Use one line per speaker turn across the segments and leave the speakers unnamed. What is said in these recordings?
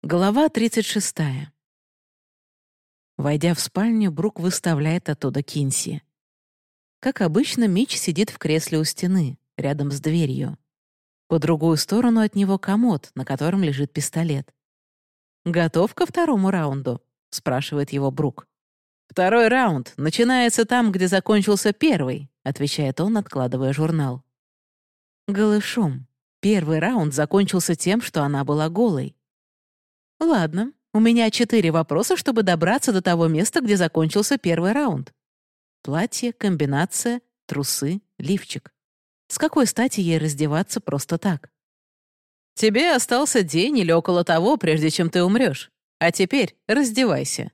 Глава 36. Войдя в спальню, Брук выставляет оттуда Кинси. Как обычно, Митч сидит в кресле у стены, рядом с дверью. По другую сторону от него комод, на котором лежит пистолет. «Готов ко второму раунду?» — спрашивает его Брук. «Второй раунд начинается там, где закончился первый», — отвечает он, откладывая журнал. Голышом. Первый раунд закончился тем, что она была голой. «Ладно, у меня 4 вопроса, чтобы добраться до того места, где закончился первый раунд. Платье, комбинация, трусы, лифчик. С какой стати ей раздеваться просто так? Тебе остался день или около того, прежде чем ты умрешь. А теперь раздевайся».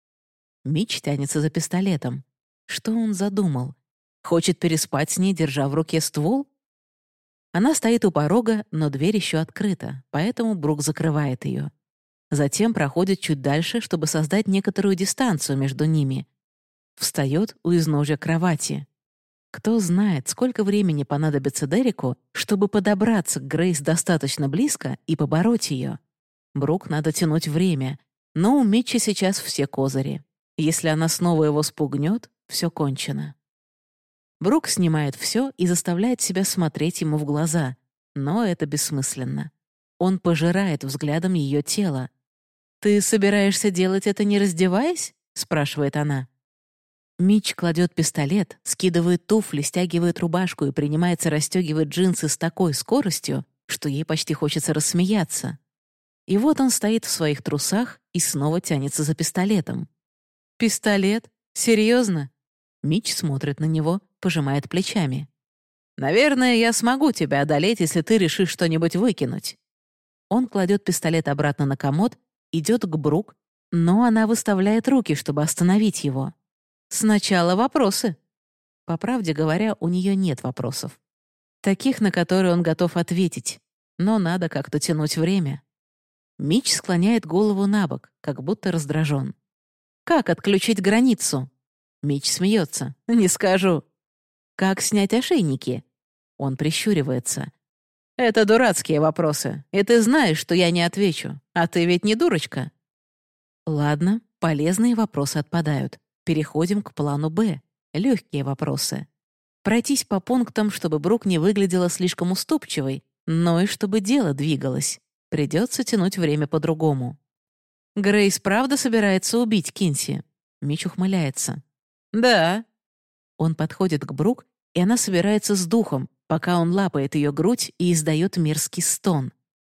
Митч тянется за пистолетом. Что он задумал? Хочет переспать с ней, держа в руке ствол? Она стоит у порога, но дверь еще открыта, поэтому Брук закрывает ее. Затем проходит чуть дальше, чтобы создать некоторую дистанцию между ними. Встает у изножья кровати. Кто знает, сколько времени понадобится Дереку, чтобы подобраться к Грейс достаточно близко и побороть ее. Брук надо тянуть время, но у Митча сейчас все козыри. Если она снова его спугнет, все кончено. Брук снимает все и заставляет себя смотреть ему в глаза, но это бессмысленно. Он пожирает взглядом ее тело. «Ты собираешься делать это, не раздеваясь?» — спрашивает она. Митч кладет пистолет, скидывает туфли, стягивает рубашку и принимается расстегивать джинсы с такой скоростью, что ей почти хочется рассмеяться. И вот он стоит в своих трусах и снова тянется за пистолетом. «Пистолет? Серьезно?» Митч смотрит на него, пожимает плечами. «Наверное, я смогу тебя одолеть, если ты решишь что-нибудь выкинуть». Он кладет пистолет обратно на комод, идет к Брук, но она выставляет руки, чтобы остановить его. «Сначала вопросы». По правде говоря, у нее нет вопросов. Таких, на которые он готов ответить. Но надо как-то тянуть время. Митч склоняет голову на бок, как будто раздражен. «Как отключить границу?» Митч смеется. «Не скажу». «Как снять ошейники?» Он прищуривается. «Это дурацкие вопросы, и ты знаешь, что я не отвечу. А ты ведь не дурочка». Ладно, полезные вопросы отпадают. Переходим к плану «Б». Легкие вопросы. Пройтись по пунктам, чтобы Брук не выглядела слишком уступчивой, но и чтобы дело двигалось. Придется тянуть время по-другому. «Грейс правда собирается убить Кинси?» Митч ухмыляется. «Да». Он подходит к Брук, и она собирается с духом, пока он лапает ее грудь и издает мерзкий стон.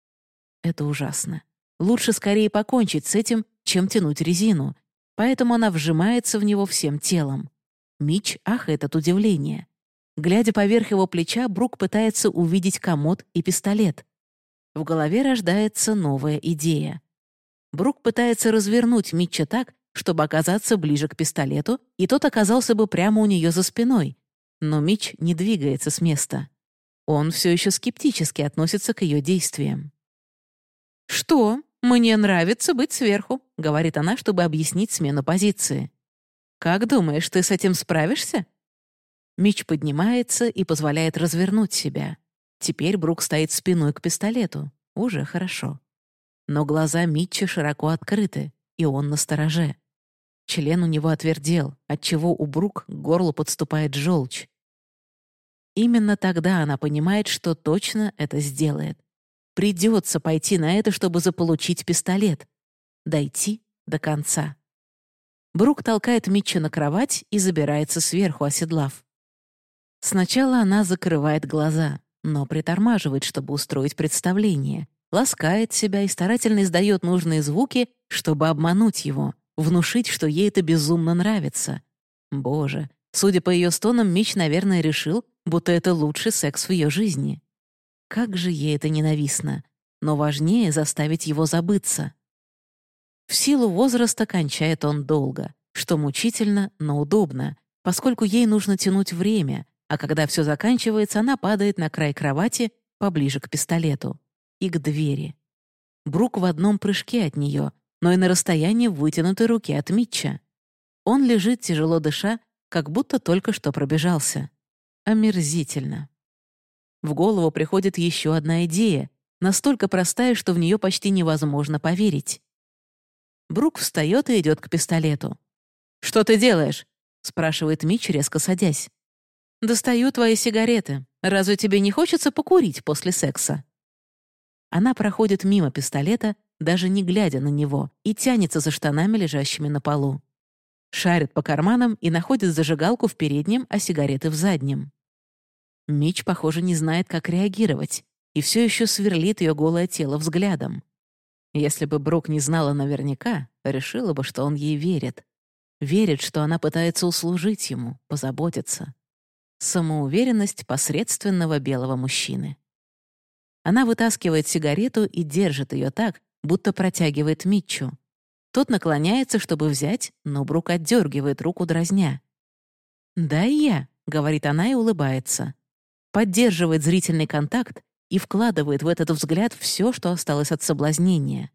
Это ужасно. Лучше скорее покончить с этим, чем тянуть резину, поэтому она вжимается в него всем телом. Митч ахает от удивления. Глядя поверх его плеча, Брук пытается увидеть комод и пистолет. В голове рождается новая идея. Брук пытается развернуть Митча так, чтобы оказаться ближе к пистолету, и тот оказался бы прямо у нее за спиной. Но Митч не двигается с места. Он все еще скептически относится к ее действиям. «Что? Мне нравится быть сверху», — говорит она, чтобы объяснить смену позиции. «Как думаешь, ты с этим справишься?» Митч поднимается и позволяет развернуть себя. Теперь Брук стоит спиной к пистолету. Уже хорошо. Но глаза Митча широко открыты, и он настороже. Член у него отвердел, отчего у Брук к горлу подступает желчь. Именно тогда она понимает, что точно это сделает. Придется пойти на это, чтобы заполучить пистолет. Дойти до конца. Брук толкает Митча на кровать и забирается сверху, оседлав. Сначала она закрывает глаза, но притормаживает, чтобы устроить представление, ласкает себя и старательно издает нужные звуки, чтобы обмануть его, внушить, что ей это безумно нравится. Боже, судя по ее стонам, Митч, наверное, решил, будто это лучший секс в ее жизни. Как же ей это ненавистно, но важнее заставить его забыться. В силу возраста кончает он долго, что мучительно, но удобно, поскольку ей нужно тянуть время, а когда все заканчивается, она падает на край кровати поближе к пистолету и к двери. Брук в одном прыжке от нее, но и на расстоянии вытянутой руки от Митча. Он лежит, тяжело дыша, как будто только что пробежался. Омерзительно. В голову приходит еще одна идея, настолько простая, что в нее почти невозможно поверить. Брук встает и идет к пистолету. «Что ты делаешь?» — спрашивает Митч, резко садясь. «Достаю твои сигареты. Разве тебе не хочется покурить после секса?» Она проходит мимо пистолета, даже не глядя на него, и тянется за штанами, лежащими на полу. Шарит по карманам и находит зажигалку в переднем, а сигареты в заднем. Митч, похоже, не знает, как реагировать, и все еще сверлит ее голое тело взглядом. Если бы Брук не знала наверняка, решила бы, что он ей верит. Верит, что она пытается услужить ему, позаботиться. Самоуверенность посредственного белого мужчины. Она вытаскивает сигарету и держит ее так, будто протягивает Митчу. Тот наклоняется, чтобы взять, но Брук отдергивает руку, дразня. «Дай я», — говорит она и улыбается. Поддерживает зрительный контакт и вкладывает в этот взгляд все, что осталось от соблазнения.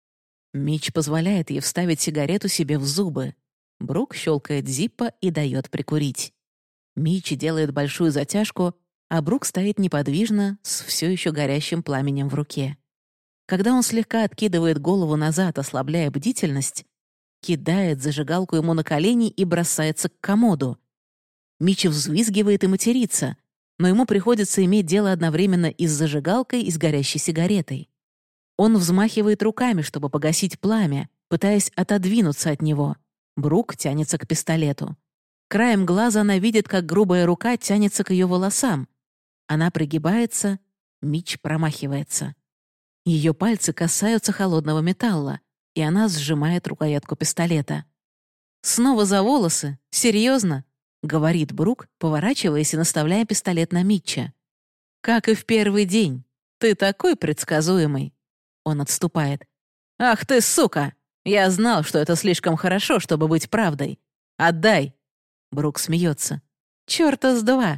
Митч позволяет ей вставить сигарету себе в зубы. Брук щелкает зиппо и дает прикурить. Митч делает большую затяжку, а Брук стоит неподвижно, с все еще горящим пламенем в руке. Когда он слегка откидывает голову назад, ослабляя бдительность, кидает зажигалку ему на колени и бросается к комоду. Митч взвизгивает и матерится, но ему приходится иметь дело одновременно и с зажигалкой, и с горящей сигаретой. Он взмахивает руками, чтобы погасить пламя, пытаясь отодвинуться от него. Брук тянется к пистолету. Краем глаза она видит, как грубая рука тянется к ее волосам. Она пригибается, Митч промахивается. Ее пальцы касаются холодного металла, и она сжимает рукоятку пистолета. «Снова за волосы? Серьезно?» — говорит Брук, поворачиваясь и наставляя пистолет на Митча. «Как и в первый день. Ты такой предсказуемый». Он отступает. «Ах ты, сука! Я знал, что это слишком хорошо, чтобы быть правдой. Отдай!» Брук смеется. «Чёрта с два!»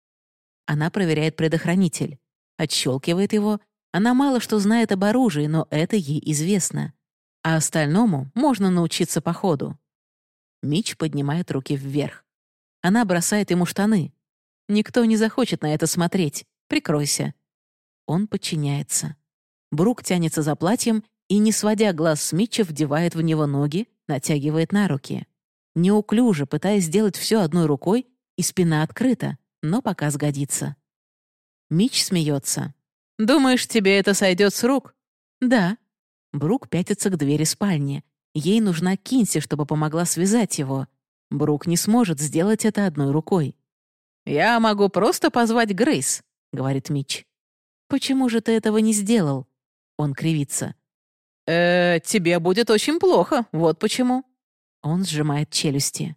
Она проверяет предохранитель. Отщелкивает его. Она мало что знает об оружии, но это ей известно. А остальному можно научиться по ходу. Митч поднимает руки вверх. Она бросает ему штаны. Никто не захочет на это смотреть. Прикройся. Он подчиняется. Брук тянется за платьем и, не сводя глаз с Митча, вдевает в него ноги, натягивает на руки. Неуклюже, пытаясь сделать все одной рукой, и спина открыта, но пока сгодится. Митч смеется. «Думаешь, тебе это сойдет с рук?» «Да». Брук пятится к двери спальни. Ей нужна Кинси, чтобы помогла связать его. Брук не сможет сделать это одной рукой. «Я могу просто позвать Грейс», — говорит Митч. «Почему же ты этого не сделал?» Он кривится. Тебе будет очень плохо, вот почему». Он сжимает челюсти.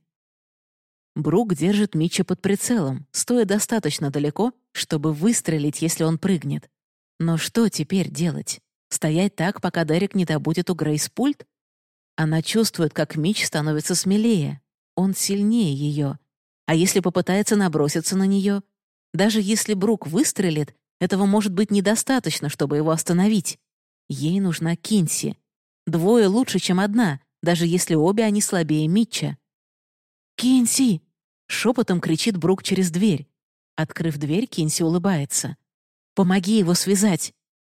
Брук держит Митча под прицелом, стоя достаточно далеко, чтобы выстрелить, если он прыгнет. Но что теперь делать? Стоять так, пока Дерек не добудет у Грейс пульт? Она чувствует, как Митч становится смелее. Он сильнее ее. А если попытается наброситься на нее? Даже если Брук выстрелит, этого может быть недостаточно, чтобы его остановить. Ей нужна Кинси. Двое лучше, чем одна, даже если обе они слабее Митча. «Кинси!» — шепотом кричит Брук через дверь. Открыв дверь, Кинси улыбается. «Помоги его связать!»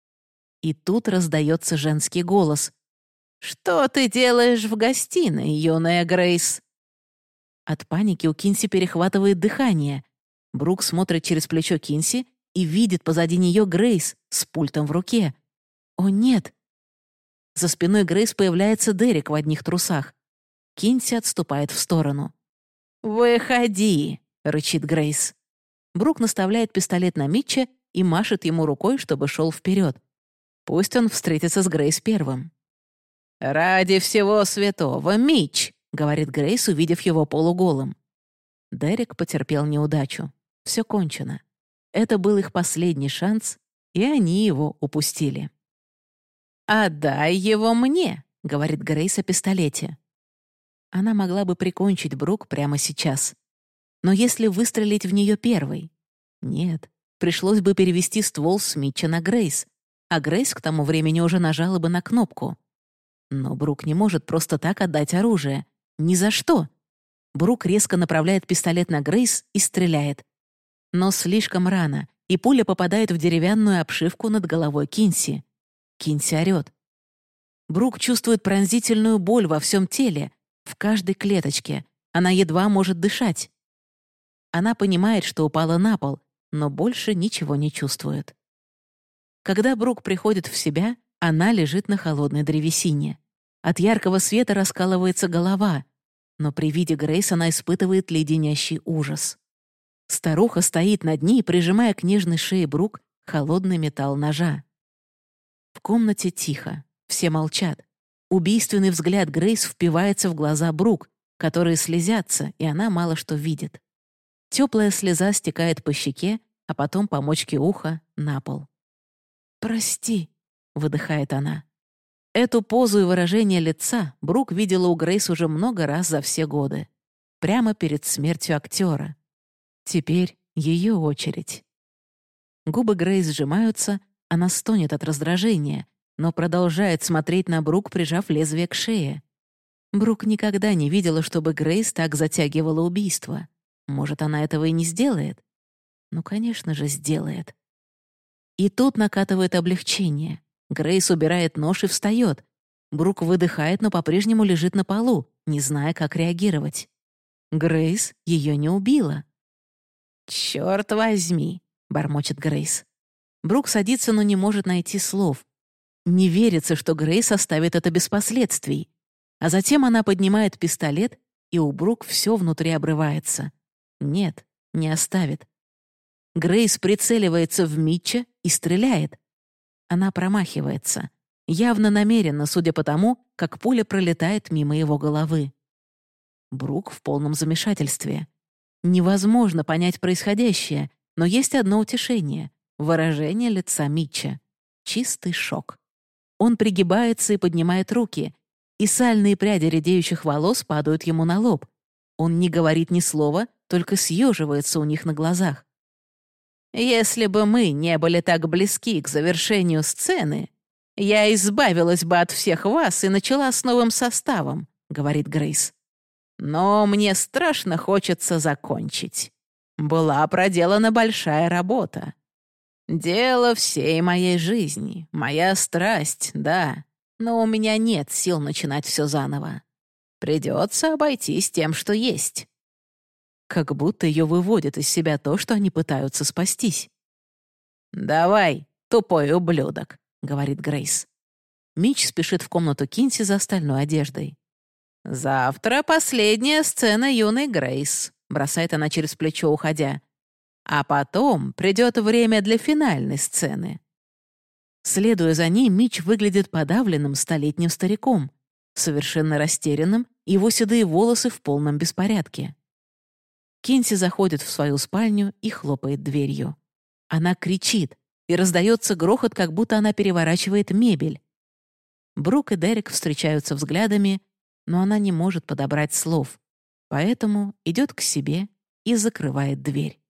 И тут раздается женский голос. «Что ты делаешь в гостиной, юная Грейс?» От паники у Кинси перехватывает дыхание. Брук смотрит через плечо Кинси и видит позади нее Грейс с пультом в руке. «О, нет!» За спиной Грейс появляется Дерек в одних трусах. Кинси отступает в сторону. «Выходи!» — рычит Грейс. Брук наставляет пистолет на Митча и машет ему рукой, чтобы шел вперед. Пусть он встретится с Грейс первым. «Ради всего святого, Митч!» — говорит Грейс, увидев его полуголым. Дерек потерпел неудачу. Все кончено. Это был их последний шанс, и они его упустили. «Отдай его мне», — говорит Грейс о пистолете. Она могла бы прикончить Брук прямо сейчас. Но если выстрелить в нее первой? Нет, пришлось бы перевести ствол с Митча на Грейс, а Грейс к тому времени уже нажала бы на кнопку. Но Брук не может просто так отдать оружие. Ни за что. Брук резко направляет пистолет на Грейс и стреляет. Но слишком рано. и пуля попадает в деревянную обшивку над головой Кинси. Кинси орёт. Брук чувствует пронзительную боль во всем теле, в каждой клеточке. Она едва может дышать. Она понимает, что упала на пол, но больше ничего не чувствует. Когда Брук приходит в себя, она лежит на холодной древесине. От яркого света раскалывается голова, но при виде Грейс она испытывает леденящий ужас. Старуха стоит над ней, прижимая к нежной шее Брук холодный металл ножа. В комнате тихо, все молчат. Убийственный взгляд Грейс впивается в глаза Брук, которые слезятся, и она мало что видит. Теплая слеза стекает по щеке, а потом по мочке уха на пол. «Прости», — выдыхает она. Эту позу и выражение лица Брук видела у Грейс уже много раз за все годы. Прямо перед смертью актера. Теперь ее очередь. Губы Грейс сжимаются, она стонет от раздражения, но продолжает смотреть на Брук, прижав лезвие к шее. Брук никогда не видела, чтобы Грейс так затягивала убийство. Может, она этого и не сделает? Ну, конечно же, сделает. И тут накатывает облегчение. Грейс убирает нож и встает. Брук выдыхает, но по-прежнему лежит на полу, не зная, как реагировать. Грейс ее не убила. «Чёрт возьми», — бормочет Грейс. Брук садится, но не может найти слов. Не верится, что Грейс оставит это без последствий. А затем она поднимает пистолет, и у Брук все внутри обрывается. Нет, не оставит. Грейс прицеливается в Митча и стреляет. Она промахивается. Явно намеренно, судя по тому, как пуля пролетает мимо его головы. Брук в полном замешательстве. Невозможно понять происходящее, но есть одно утешение — выражение лица Митча. Чистый шок. Он пригибается и поднимает руки, и сальные пряди редеющих волос падают ему на лоб. Он не говорит ни слова, только съеживается у них на глазах. «Если бы мы не были так близки к завершению сцены, я избавилась бы от всех вас и начала с новым составом», — говорит Грейс. «Но мне страшно хочется закончить. Была проделана большая работа. Дело всей моей жизни, моя страсть, да, но у меня нет сил начинать все заново. Придется обойтись тем, что есть». Как будто ее выводит из себя то, что они пытаются спастись. «Давай, тупой ублюдок», — говорит Грейс. Митч спешит в комнату Кинси за остальной одеждой. «Завтра последняя сцена юной Грейс», — бросает она через плечо, уходя. «А потом придет время для финальной сцены». Следуя за ней, Митч выглядит подавленным столетним стариком, совершенно растерянным, его седые волосы в полном беспорядке. Кинси заходит в свою спальню и хлопает дверью. Она кричит, и раздается грохот, как будто она переворачивает мебель. Брук и Дерек встречаются взглядами, но она не может подобрать слов, поэтому идет к себе и закрывает дверь.